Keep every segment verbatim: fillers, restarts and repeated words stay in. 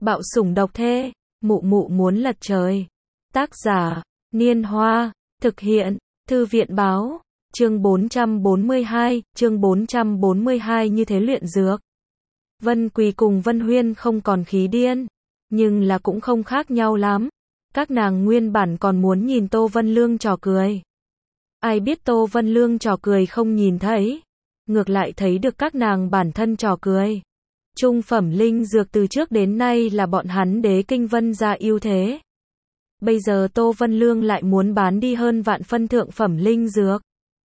Bạo sủng độc thê, mụ mụ muốn lật trời. Tác giả, Niên Hoa, thực hiện, Thư viện báo, chương bốn trăm bốn mươi hai, chương bốn trăm bốn mươi hai như thế luyện dược. Vân Quỳ cùng Vân Huyên không còn khí điên, nhưng là cũng không khác nhau lắm. Các nàng nguyên bản còn muốn nhìn Tô Vân Lương trò cười. Ai biết Tô Vân Lương trò cười không nhìn thấy, ngược lại thấy được các nàng bản thân trò cười. Trung phẩm linh dược từ trước đến nay là bọn hắn Đế Kinh Vân gia ưu thế. Bây giờ Tô Vân Lương lại muốn bán đi hơn vạn phân thượng phẩm linh dược.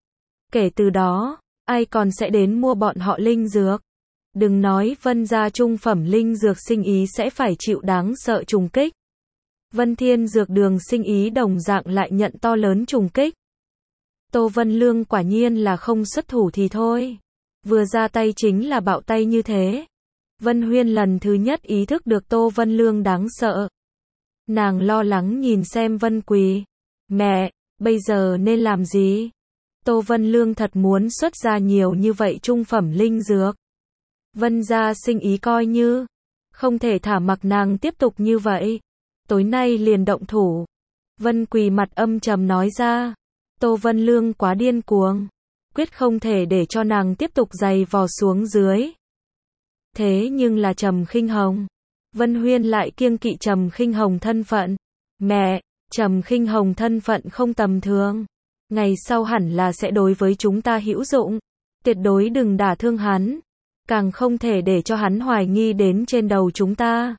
Kể từ đó, ai còn sẽ đến mua bọn họ linh dược? Đừng nói Vân gia trung phẩm linh dược sinh ý sẽ phải chịu đáng sợ trùng kích. Vân Thiên dược đường sinh ý đồng dạng lại nhận to lớn trùng kích. Tô Vân Lương quả nhiên là không xuất thủ thì thôi. Vừa ra tay chính là bạo tay như thế. Vân Huyên lần thứ nhất ý thức được Tô Vân Lương đáng sợ. Nàng lo lắng nhìn xem Vân Quỳ. Mẹ, bây giờ nên làm gì? Tô Vân Lương thật muốn xuất ra nhiều như vậy trung phẩm linh dược. Vân gia sinh ý coi như không thể thả mặc nàng tiếp tục như vậy. Tối nay liền động thủ. Vân Quỳ mặt âm trầm nói ra. Tô Vân Lương quá điên cuồng, quyết không thể để cho nàng tiếp tục giày vò xuống dưới. Thế nhưng là Trầm Khinh Hồng. Vân Huyên lại kiêng kỵ Trầm Khinh Hồng thân phận. Mẹ, Trầm Khinh Hồng thân phận không tầm thường. Ngày sau hẳn là sẽ đối với chúng ta hữu dụng. Tuyệt đối đừng đả thương hắn. Càng không thể để cho hắn hoài nghi đến trên đầu chúng ta.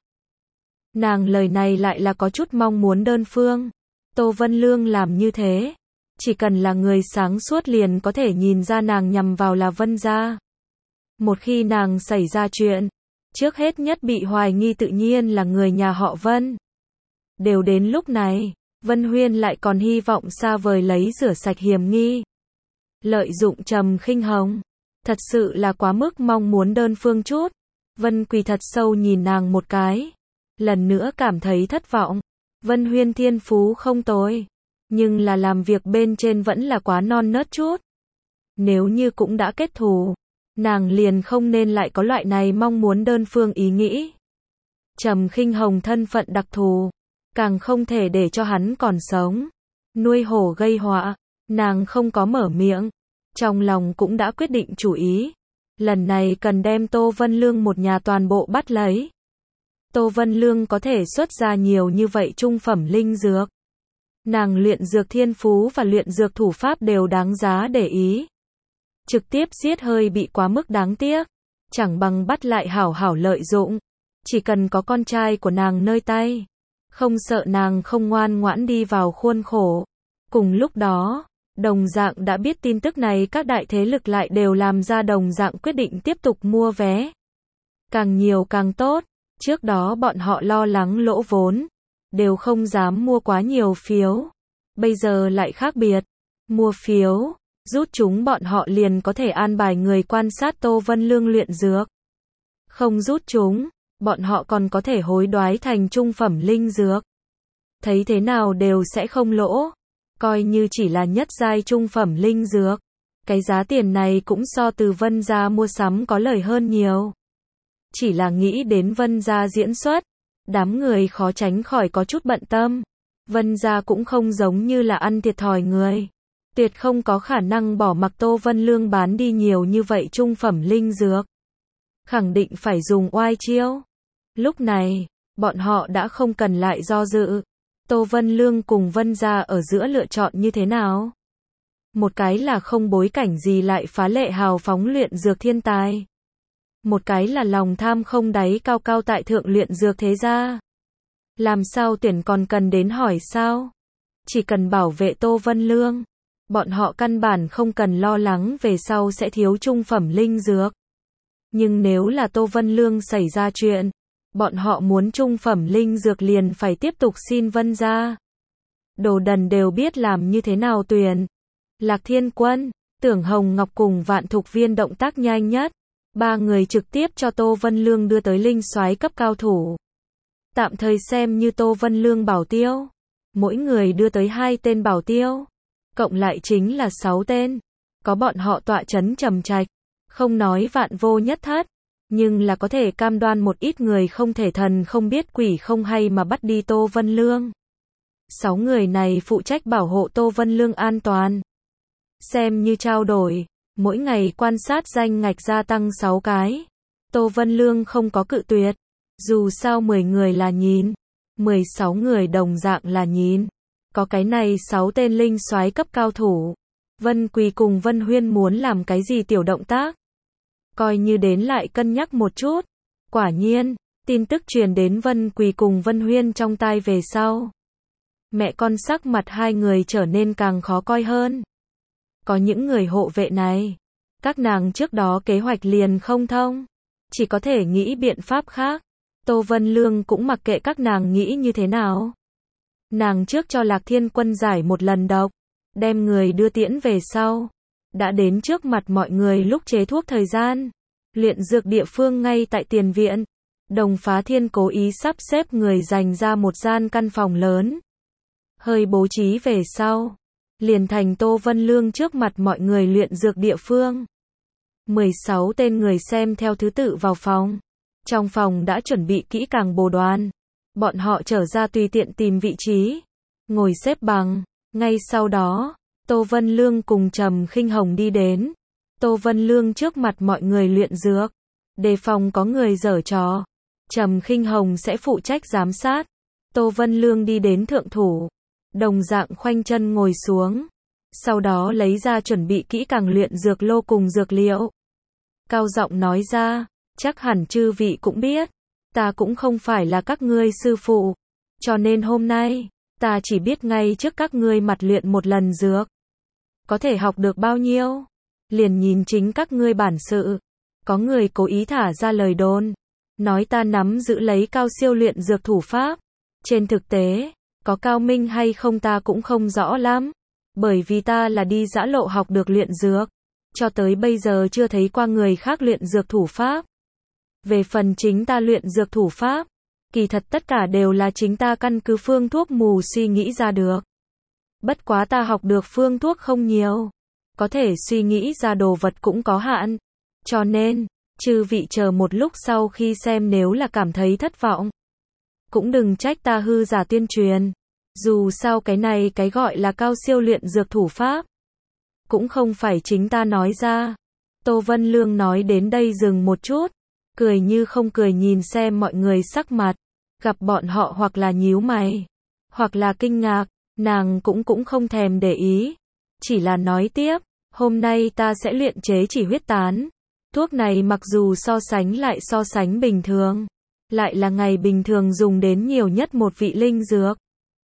Nàng lời này lại là có chút mong muốn đơn phương. Tô Vân Lương làm như thế. Chỉ cần là người sáng suốt liền có thể nhìn ra nàng nhằm vào là Vân gia. Một khi nàng xảy ra chuyện, trước hết nhất bị hoài nghi tự nhiên là người nhà họ Vân. Đều đến lúc này, Vân Huyên lại còn hy vọng xa vời lấy rửa sạch hiểm nghi. Lợi dụng Trầm Khinh Hồng, thật sự là quá mức mong muốn đơn phương chút. Vân Quỳ thật sâu nhìn nàng một cái, lần nữa cảm thấy thất vọng. Vân Huyên thiên phú không tồi, nhưng là làm việc bên trên vẫn là quá non nớt chút. Nếu như cũng đã kết thù, nàng liền không nên lại có loại này mong muốn đơn phương ý nghĩ. Trầm Khinh Hồng thân phận đặc thù, càng không thể để cho hắn còn sống. Nuôi hổ gây họa, nàng không có mở miệng, trong lòng cũng đã quyết định chủ ý. Lần này cần đem Tô Vân Lương một nhà toàn bộ bắt lấy. Tô Vân Lương có thể xuất ra nhiều như vậy trung phẩm linh dược. Nàng luyện dược thiên phú và luyện dược thủ pháp đều đáng giá để ý. Trực tiếp giết hơi bị quá mức đáng tiếc. Chẳng bằng bắt lại hảo hảo lợi dụng. Chỉ cần có con trai của nàng nơi tay. Không sợ nàng không ngoan ngoãn đi vào khuôn khổ. Cùng lúc đó, đồng dạng đã biết tin tức này các đại thế lực lại đều làm ra đồng dạng quyết định tiếp tục mua vé. Càng nhiều càng tốt. Trước đó bọn họ lo lắng lỗ vốn. Đều không dám mua quá nhiều phiếu. Bây giờ lại khác biệt. Mua phiếu, rút chúng bọn họ liền có thể an bài người quan sát Tô Vân Lương luyện dược. Không rút chúng, bọn họ còn có thể hối đoái thành trung phẩm linh dược. Thấy thế nào đều sẽ không lỗ. Coi như chỉ là nhất giai trung phẩm linh dược. Cái giá tiền này cũng so từ Vân gia mua sắm có lời hơn nhiều. Chỉ là nghĩ đến Vân gia diễn xuất. Đám người khó tránh khỏi có chút bận tâm. Vân gia cũng không giống như là ăn thiệt thòi người. Tuyệt không có khả năng bỏ mặc Tô Vân Lương bán đi nhiều như vậy trung phẩm linh dược. Khẳng định phải dùng oai chiêu. Lúc này, bọn họ đã không cần lại do dự. Tô Vân Lương cùng Vân gia ở giữa lựa chọn như thế nào? Một cái là không bối cảnh gì lại phá lệ hào phóng luyện dược thiên tài. Một cái là lòng tham không đáy cao cao tại thượng luyện dược thế gia. Làm sao tuyển còn cần đến hỏi sao? Chỉ cần bảo vệ Tô Vân Lương. Bọn họ căn bản không cần lo lắng về sau sẽ thiếu trung phẩm linh dược. Nhưng nếu là Tô Vân Lương xảy ra chuyện, bọn họ muốn trung phẩm linh dược liền phải tiếp tục xin Vân gia. Đồ đần đều biết làm như thế nào tuyển. Lạc Thiên Quân, Tưởng Hồng Ngọc cùng Vạn Thục Viên động tác nhanh nhất. Ba người trực tiếp cho Tô Vân Lương đưa tới linh soái cấp cao thủ. Tạm thời xem như Tô Vân Lương bảo tiêu. Mỗi người đưa tới hai tên bảo tiêu. Cộng lại chính là sáu tên. Có bọn họ tọa chấn trầm trạch. Không nói vạn vô nhất thất. Nhưng là có thể cam đoan một ít người không thể thần không biết quỷ không hay mà bắt đi Tô Vân Lương. Sáu người này phụ trách bảo hộ Tô Vân Lương an toàn. Xem như trao đổi, mỗi ngày quan sát danh ngạch gia tăng sáu cái. Tô Vân Lương không có cự tuyệt. Dù sao mười người là nhìn, mười sáu người đồng dạng là nhìn. Có cái này sáu tên linh soái cấp cao thủ. Vân Quỳ cùng Vân Huyên muốn làm cái gì tiểu động tác? Coi như đến lại cân nhắc một chút. Quả nhiên, tin tức truyền đến Vân Quỳ cùng Vân Huyên trong tai về sau. Mẹ con sắc mặt hai người trở nên càng khó coi hơn. Có những người hộ vệ này, các nàng trước đó kế hoạch liền không thông. Chỉ có thể nghĩ biện pháp khác. Tô Vân Lương cũng mặc kệ các nàng nghĩ như thế nào. Nàng trước cho Lạc Thiên Quân giải một lần độc, đem người đưa tiễn về sau. Đã đến trước mặt mọi người lúc chế thuốc thời gian. Luyện dược địa phương ngay tại tiền viện. Đồng Phá Thiên cố ý sắp xếp người dành ra một gian căn phòng lớn. Hơi bố trí về sau. Liền thành Tô Vân Lương trước mặt mọi người luyện dược địa phương. mười sáu tên người xem theo thứ tự vào phòng. Trong phòng đã chuẩn bị kỹ càng bồ đoàn. Bọn họ trở ra tùy tiện tìm vị trí. Ngồi xếp bằng. Ngay sau đó, Tô Vân Lương cùng Trầm Khinh Hồng đi đến. Tô Vân Lương trước mặt mọi người luyện dược. Đề phòng có người giở trò. Trầm Khinh Hồng sẽ phụ trách giám sát. Tô Vân Lương đi đến thượng thủ. Đồng dạng khoanh chân ngồi xuống. Sau đó lấy ra chuẩn bị kỹ càng luyện dược lô cùng dược liệu. Cao giọng nói ra, chắc hẳn chư vị cũng biết. Ta cũng không phải là các ngươi sư phụ. Cho nên hôm nay, ta chỉ biết ngay trước các ngươi mặt luyện một lần dược. Có thể học được bao nhiêu? Liền nhìn chính các ngươi bản sự. Có người cố ý thả ra lời đồn. Nói ta nắm giữ lấy cao siêu luyện dược thủ pháp. Trên thực tế, có cao minh hay không ta cũng không rõ lắm. Bởi vì ta là đi dã lộ học được luyện dược. Cho tới bây giờ chưa thấy qua người khác luyện dược thủ pháp. Về phần chính ta luyện dược thủ pháp, kỳ thật tất cả đều là chính ta căn cứ phương thuốc mù suy nghĩ ra được. Bất quá ta học được phương thuốc không nhiều. Có thể suy nghĩ ra đồ vật cũng có hạn. Cho nên, chư vị chờ một lúc sau khi xem nếu là cảm thấy thất vọng. Cũng đừng trách ta hư giả tuyên truyền. Dù sao cái này cái gọi là cao siêu luyện dược thủ pháp. Cũng không phải chính ta nói ra. Tô Vân Lương nói đến đây dừng một chút. Cười như không cười nhìn xem mọi người sắc mặt. Gặp bọn họ hoặc là nhíu mày. Hoặc là kinh ngạc. Nàng cũng cũng không thèm để ý. Chỉ là nói tiếp. Hôm nay ta sẽ luyện chế chỉ huyết tán. Thuốc này mặc dù so sánh lại so sánh bình thường. Lại là ngày bình thường dùng đến nhiều nhất một vị linh dược.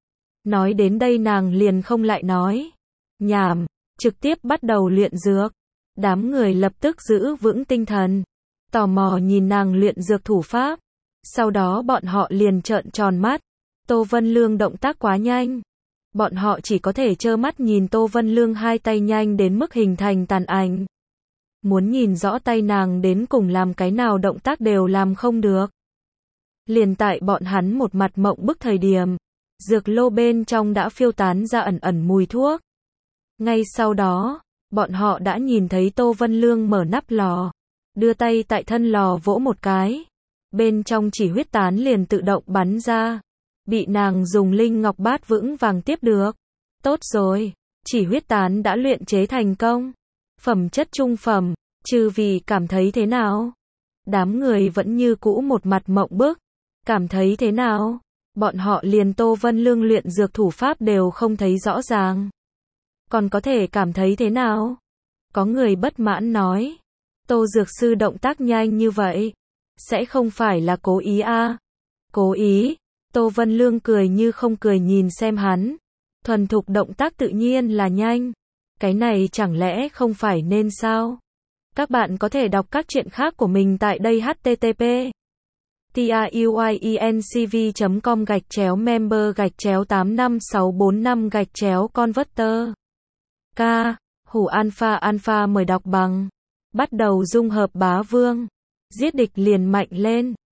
Nói đến đây nàng liền không lại nói. Nhảm. Trực tiếp bắt đầu luyện dược. Đám người lập tức giữ vững tinh thần. Tò mò nhìn nàng luyện dược thủ pháp. Sau đó bọn họ liền trợn tròn mắt. Tô Vân Lương động tác quá nhanh. Bọn họ chỉ có thể trơ mắt nhìn Tô Vân Lương hai tay nhanh đến mức hình thành tàn ảnh. Muốn nhìn rõ tay nàng đến cùng làm cái nào động tác đều làm không được. Liền tại bọn hắn một mặt mộng bức thời điểm. Dược lô bên trong đã phiêu tán ra ẩn ẩn mùi thuốc. Ngay sau đó, bọn họ đã nhìn thấy Tô Vân Lương mở nắp lò. Đưa tay tại thân lò vỗ một cái. Bên trong chỉ huyết tán liền tự động bắn ra. Bị nàng dùng linh ngọc bát vững vàng tiếp được. Tốt rồi, chỉ huyết tán đã luyện chế thành công. Phẩm chất trung phẩm, chư vì cảm thấy thế nào? Đám người vẫn như cũ một mặt mộng bức. Cảm thấy thế nào? Bọn họ liền Tô Vân Lương luyện dược thủ pháp đều không thấy rõ ràng. Còn có thể cảm thấy thế nào? Có người bất mãn nói. Tô dược sư động tác nhanh như vậy. Sẽ không phải là cố ý à? Cố ý. Tô Vân Lương cười như không cười nhìn xem hắn. Thuần thục động tác tự nhiên là nhanh. Cái này chẳng lẽ không phải nên sao? Các bạn có thể đọc các truyện khác của mình tại đây h t t p truyencv chấm com gạch chéo member gạch chéo tám năm sáu bốn năm gạch chéo converter. K. Hủ alpha alpha mời đọc bằng. Bắt đầu dung hợp bá vương. Giết địch liền mạnh lên.